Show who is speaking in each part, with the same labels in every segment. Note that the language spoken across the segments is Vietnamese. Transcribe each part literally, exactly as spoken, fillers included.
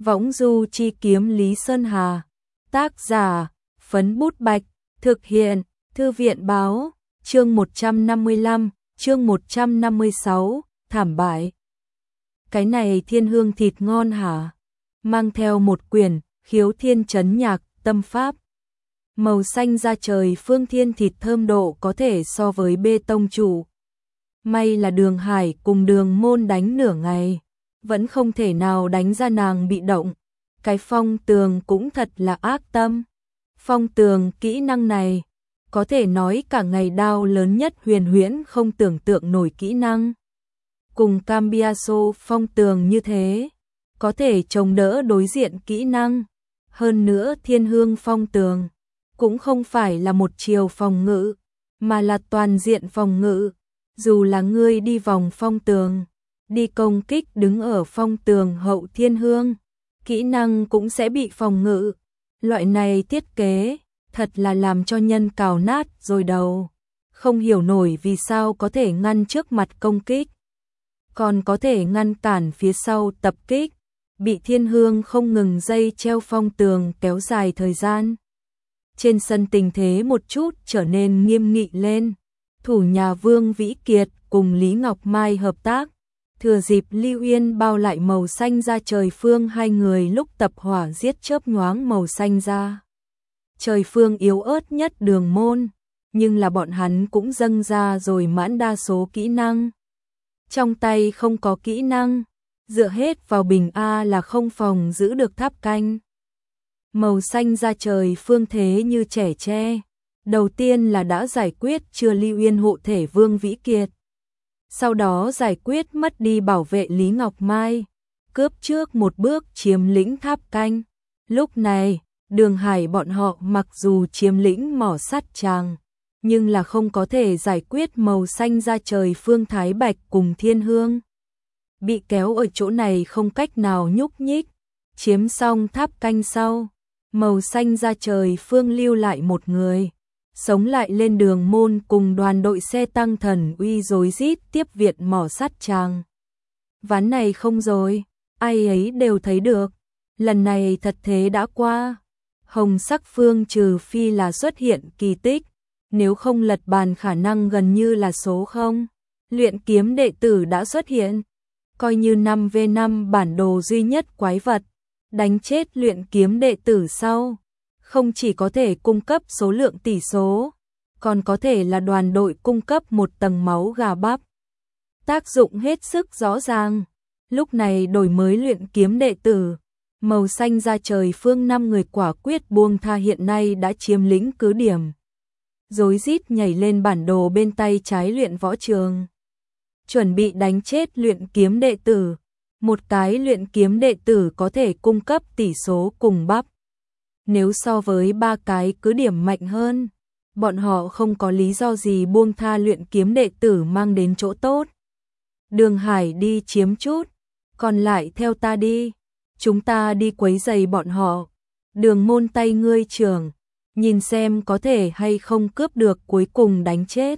Speaker 1: Võng du chi kiếm Lý Sơn Hà. Tác giả, Phấn Bút Bạch. Thực hiện, Thư viện Báo. Chương một trăm năm mươi lăm, chương một trăm năm mươi sáu, thảm bại. Cái này thiên hương thịt ngon hả? Mang theo một quyển, Khiếu Thiên Chấn Nhạc, Tâm Pháp. Màu xanh da trời phương thiên thịt thơm độ có thể so với bê tông trụ. May là Đường Hải cùng Đường Môn đánh nửa ngày, vẫn không thể nào đánh ra nàng bị động. Cái Phong Tường cũng thật là ác tâm. Phong Tường kỹ năng này, có thể nói cả ngày đao lớn nhất huyền huyễn không tưởng tượng nổi kỹ năng. Cùng Cambiaso Phong Tường như thế, có thể chống đỡ đối diện kỹ năng. Hơn nữa Thiên Hương Phong Tường cũng không phải là một chiều phòng ngự, mà là toàn diện phòng ngự. Dù là ngươi đi vòng phong tường, đi công kích đứng ở phong tường hậu thiên hương, kỹ năng cũng sẽ bị phòng ngự. Loại này thiết kế, thật là làm cho nhân cào nát rồi đầu. Không hiểu nổi vì sao có thể ngăn trước mặt công kích, còn có thể ngăn cản phía sau tập kích. Bị thiên hương không ngừng dây treo phong tường kéo dài thời gian. Trên sân tình thế một chút trở nên nghiêm nghị lên. Thủ nhà Vương Vĩ Kiệt cùng Lý Ngọc Mai hợp tác, thừa dịp Lưu Yên bao lại màu xanh da trời phương hai người lúc tập hỏa giết chớp nhoáng màu xanh da trời phương yếu ớt nhất Đường Môn, nhưng là bọn hắn cũng dâng ra rồi mãn đa số kỹ năng. Trong tay không có kỹ năng, dựa hết vào bình A là không phòng giữ được tháp canh. Màu xanh da trời phương thế như trẻ tre. Đầu tiên là đã giải quyết chưa Lưu Yên hộ thể Vương Vĩ Kiệt. Sau đó giải quyết mất đi bảo vệ Lý Ngọc Mai, cướp trước một bước chiếm lĩnh tháp canh. Lúc này, Đường Hải bọn họ mặc dù chiếm lĩnh mỏ sắt tràng, nhưng là không có thể giải quyết màu xanh da trời phương Thái Bạch cùng Thiên Hương. Bị kéo ở chỗ này không cách nào nhúc nhích, chiếm xong tháp canh sau, màu xanh da trời phương lưu lại một người. Sống lại lên Đường Môn cùng đoàn đội xe tăng thần uy rối rít tiếp viện mỏ sắt tràng. Ván này không rồi, ai ấy đều thấy được. Lần này thật thế đã qua. Hồng sắc phương trừ phi là xuất hiện kỳ tích, nếu không lật bàn khả năng gần như là số không. Luyện kiếm đệ tử đã xuất hiện, coi như năm vs năm bản đồ duy nhất quái vật, đánh chết luyện kiếm đệ tử sau. Không chỉ có thể cung cấp số lượng tỷ số, còn có thể là đoàn đội cung cấp một tầng máu gà bắp. Tác dụng hết sức rõ ràng. Lúc này đổi mới luyện kiếm đệ tử, màu xanh da trời phương năm người quả quyết buông tha hiện nay đã chiếm lĩnh cứ điểm. Rối rít nhảy lên bản đồ bên tay trái luyện võ trường. Chuẩn bị đánh chết luyện kiếm đệ tử. Một cái luyện kiếm đệ tử có thể cung cấp tỷ số cùng bắp. Nếu so với ba cái cứ điểm mạnh hơn, bọn họ không có lý do gì buông tha luyện kiếm đệ tử mang đến chỗ tốt. Đường Hải đi chiếm chút, còn lại theo ta đi, chúng ta đi quấy giày bọn họ. Đường Môn tay ngươi trưởng, nhìn xem có thể hay không cướp được cuối cùng đánh chết.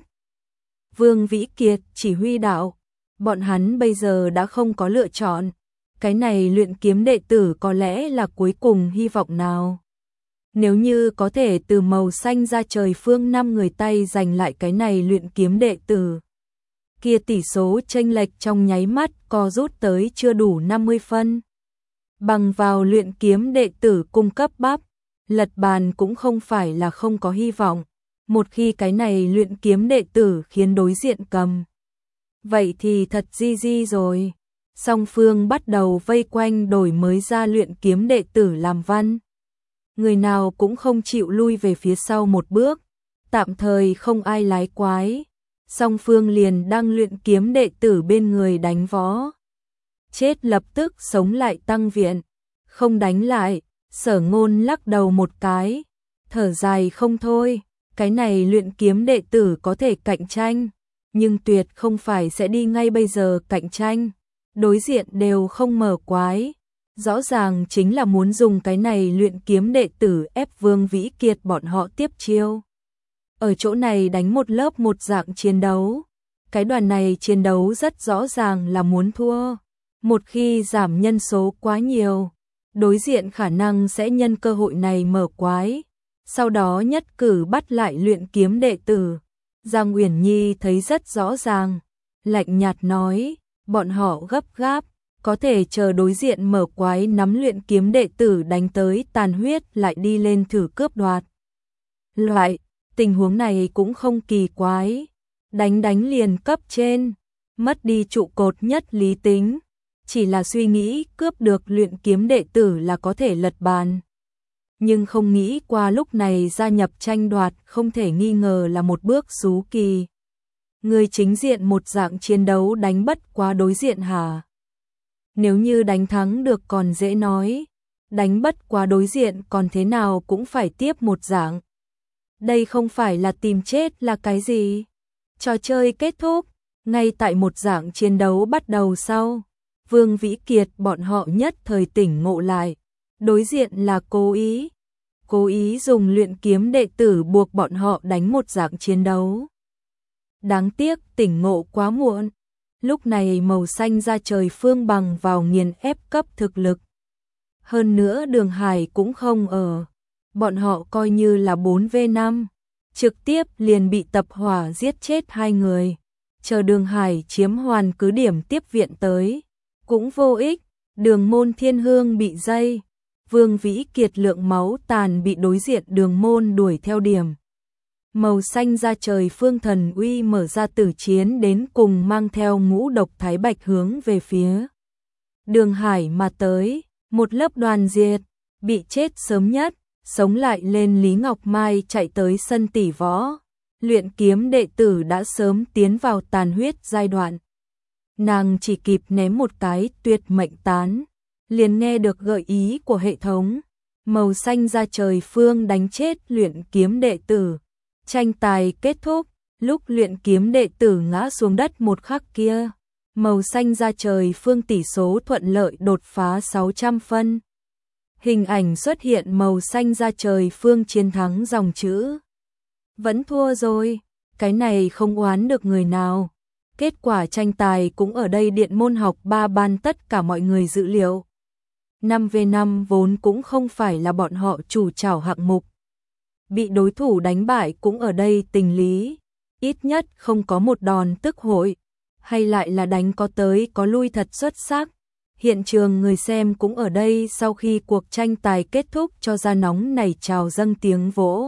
Speaker 1: Vương Vĩ Kiệt chỉ huy đạo, bọn hắn bây giờ đã không có lựa chọn, cái này luyện kiếm đệ tử có lẽ là cuối cùng hy vọng nào. Nếu như có thể từ màu xanh da trời phương năm người tay giành lại cái này luyện kiếm đệ tử, kia tỷ số chênh lệch trong nháy mắt co rút tới chưa đủ năm mươi phân. Bằng vào luyện kiếm đệ tử cung cấp bắp, lật bàn cũng không phải là không có hy vọng. Một khi cái này luyện kiếm đệ tử khiến đối diện cầm, vậy thì thật di di rồi. Song phương bắt đầu vây quanh đổi mới ra luyện kiếm đệ tử làm văn. Người nào cũng không chịu lui về phía sau một bước, tạm thời không ai lái quái. Song phương liền đang luyện kiếm đệ tử bên người đánh võ. Chết lập tức sống lại tăng viện, không đánh lại. Sở Ngôn lắc đầu một cái, thở dài không thôi. Cái này luyện kiếm đệ tử có thể cạnh tranh, nhưng tuyệt không phải sẽ đi ngay bây giờ cạnh tranh. Đối diện đều không mở quái, rõ ràng chính là muốn dùng cái này luyện kiếm đệ tử ép Vương Vĩ Kiệt bọn họ tiếp chiêu. Ở chỗ này đánh một lớp một dạng chiến đấu. Cái đoàn này chiến đấu rất rõ ràng là muốn thua. Một khi giảm nhân số quá nhiều, đối diện khả năng sẽ nhân cơ hội này mở quái, sau đó nhất cử bắt lại luyện kiếm đệ tử. Giang Uyển Nhi thấy rất rõ ràng, lạnh nhạt nói, bọn họ gấp gáp, có thể chờ đối diện mở quái nắm luyện kiếm đệ tử đánh tới tàn huyết lại đi lên thử cướp đoạt. Loại tình huống này cũng không kỳ quái, đánh đánh liền cấp trên, mất đi trụ cột nhất lý tính, chỉ là suy nghĩ cướp được luyện kiếm đệ tử là có thể lật bàn. Nhưng không nghĩ qua lúc này gia nhập tranh đoạt không thể nghi ngờ là một bước xú kỳ. Người chính diện một dạng chiến đấu đánh bất quá đối diện hả? Nếu như đánh thắng được còn dễ nói, đánh bất quá đối diện còn thế nào cũng phải tiếp một dạng. Đây không phải là tìm chết là cái gì? Trò chơi kết thúc, ngay tại một dạng chiến đấu bắt đầu sau. Vương Vĩ Kiệt bọn họ nhất thời tỉnh ngộ lại, đối diện là cố ý. Cố ý dùng luyện kiếm đệ tử buộc bọn họ đánh một dạng chiến đấu. Đáng tiếc tỉnh ngộ quá muộn. Lúc này màu xanh ra trời phương bằng vào nghiền ép cấp thực lực. Hơn nữa Đường Hải cũng không ở. Bọn họ coi như là bốn vs năm. Trực tiếp liền bị tập hỏa giết chết hai người. Chờ Đường Hải chiếm hoàn cứ điểm tiếp viện tới. Cũng vô ích. Đường môn thiên hương bị dây. Vương Vĩ Kiệt lượng máu tàn bị đối diện đường môn đuổi theo điểm. Màu xanh ra trời phương thần uy mở ra tử chiến đến cùng mang theo ngũ độc thái bạch hướng về phía Đường Hải mà tới, một lớp đoàn diệt, bị chết sớm nhất, sống lại lên Lý Ngọc Mai chạy tới sân tỷ võ. Luyện kiếm đệ tử đã sớm tiến vào tàn huyết giai đoạn. Nàng chỉ kịp ném một cái tuyệt mệnh tán, liền nghe được gợi ý của hệ thống. Màu xanh ra trời phương đánh chết luyện kiếm đệ tử. Tranh tài kết thúc, lúc luyện kiếm đệ tử ngã xuống đất một khắc kia. Màu xanh ra trời phương tỷ số thuận lợi đột phá sáu trăm phân. Hình ảnh xuất hiện màu xanh ra trời phương chiến thắng dòng chữ. Vẫn thua rồi, cái này không oán được người nào. Kết quả tranh tài cũng ở đây điện môn học ba ban tất cả mọi người dự liệu. năm vs năm vốn cũng không phải là bọn họ chủ trảo hạng mục. Bị đối thủ đánh bại cũng ở đây tình lý. Ít nhất không có một đòn tức hội. Hay lại là đánh có tới có lui thật xuất sắc. Hiện trường người xem cũng ở đây sau khi cuộc tranh tài kết thúc cho ra nóng nảy trào dâng tiếng vỗ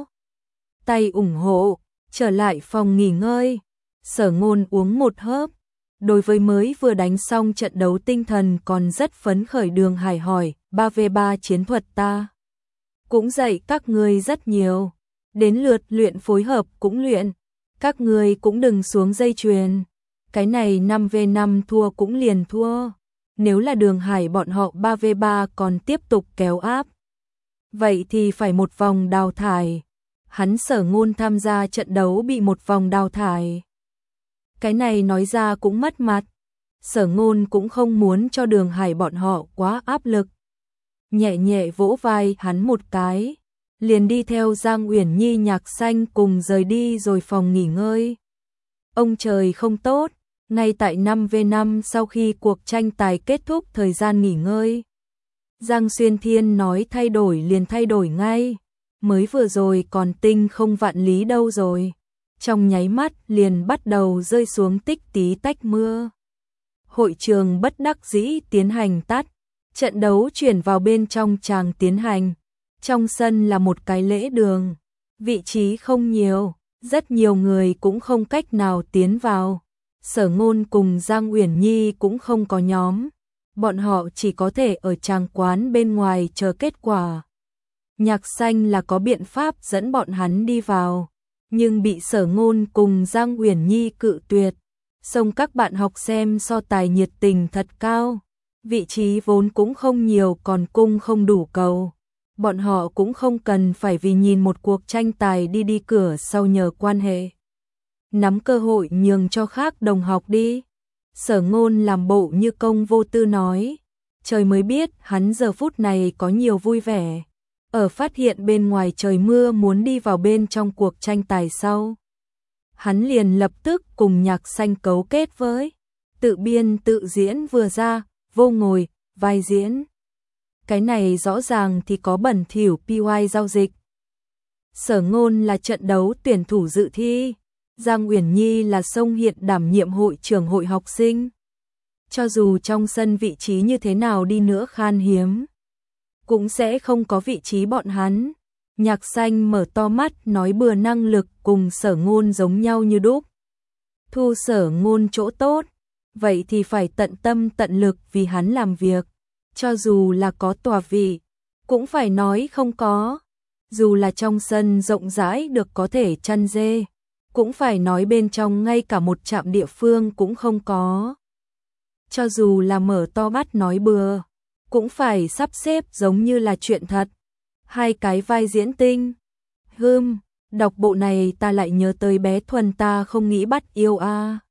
Speaker 1: tay ủng hộ. Trở lại phòng nghỉ ngơi, Sở Ngôn uống một hớp. Đối với mới vừa đánh xong trận đấu tinh thần còn rất phấn khởi Đường Hải hỏi, ba vs ba chiến thuật ta cũng dạy các ngươi rất nhiều, đến lượt luyện phối hợp cũng luyện, các ngươi cũng đừng xuống dây chuyền. Cái này năm vs năm thua cũng liền thua, nếu là Đường Hải bọn họ ba vs ba còn tiếp tục kéo áp, vậy thì phải một vòng đào thải. Hắn Sở Ngôn tham gia trận đấu bị một vòng đào thải. Cái này nói ra cũng mất mặt. Sở Ngôn cũng không muốn cho Đường Hải bọn họ quá áp lực. Nhẹ nhẹ vỗ vai hắn một cái, liền đi theo Giang Uyển Nhi Nhạc Xanh cùng rời đi rồi phòng nghỉ ngơi. Ông trời không tốt, ngay tại năm vs năm sau khi cuộc tranh tài kết thúc thời gian nghỉ ngơi. Giang Xuyên Thiên nói thay đổi liền thay đổi ngay, mới vừa rồi còn tinh không vạn lý đâu rồi. Trong nháy mắt liền bắt đầu rơi xuống tích tí tách mưa. Hội trường bất đắc dĩ tiến hành tắt, trận đấu chuyển vào bên trong tràng tiến hành. Trong sân là một cái lễ đường, vị trí không nhiều, rất nhiều người cũng không cách nào tiến vào. Sở Ngôn cùng Giang Uyển Nhi cũng không có nhóm, bọn họ chỉ có thể ở tràng quán bên ngoài chờ kết quả. Nhạc Xanh là có biện pháp dẫn bọn hắn đi vào, nhưng bị Sở Ngôn cùng Giang Uyển Nhi cự tuyệt. Xong các bạn học xem so tài nhiệt tình thật cao, vị trí vốn cũng không nhiều còn cung không đủ cầu. Bọn họ cũng không cần phải vì nhìn một cuộc tranh tài đi đi cửa sau nhờ quan hệ. Nắm cơ hội nhường cho khác đồng học đi. Sở Ngôn làm bộ như công vô tư nói, trời mới biết hắn giờ phút này có nhiều vui vẻ. Ở phát hiện bên ngoài trời mưa muốn đi vào bên trong cuộc tranh tài sau, hắn liền lập tức cùng Nhạc Xanh cấu kết với. Tự biên tự diễn vừa ra, vô ngồi, vai diễn. cái này rõ ràng thì có bẩn thỉu pê i giao dịch. Sở Ngôn là trận đấu tuyển thủ dự thi, Giang Uyển Nhi là Song hiện đảm nhiệm hội trưởng hội học sinh. Cho dù trong sân vị trí như thế nào đi nữa khan hiếm, cũng sẽ không có vị trí bọn hắn. Nhạc Xanh mở to mắt nói bừa năng lực cùng Sở Ngôn giống nhau như đúc. Thu Sở Ngôn chỗ tốt, vậy thì phải tận tâm tận lực vì hắn làm việc. Cho dù là có tòa vị, cũng phải nói không có. Dù là trong sân rộng rãi được có thể chăn dê, cũng phải nói bên trong ngay cả một trạm địa phương cũng không có. Cho dù là mở to mắt nói bừa, cũng phải sắp xếp giống như là chuyện thật. Hai cái vai diễn tinh. Hừm, đọc bộ này ta lại nhớ tới bé Thuần ta không nghĩ bắt yêu a. À.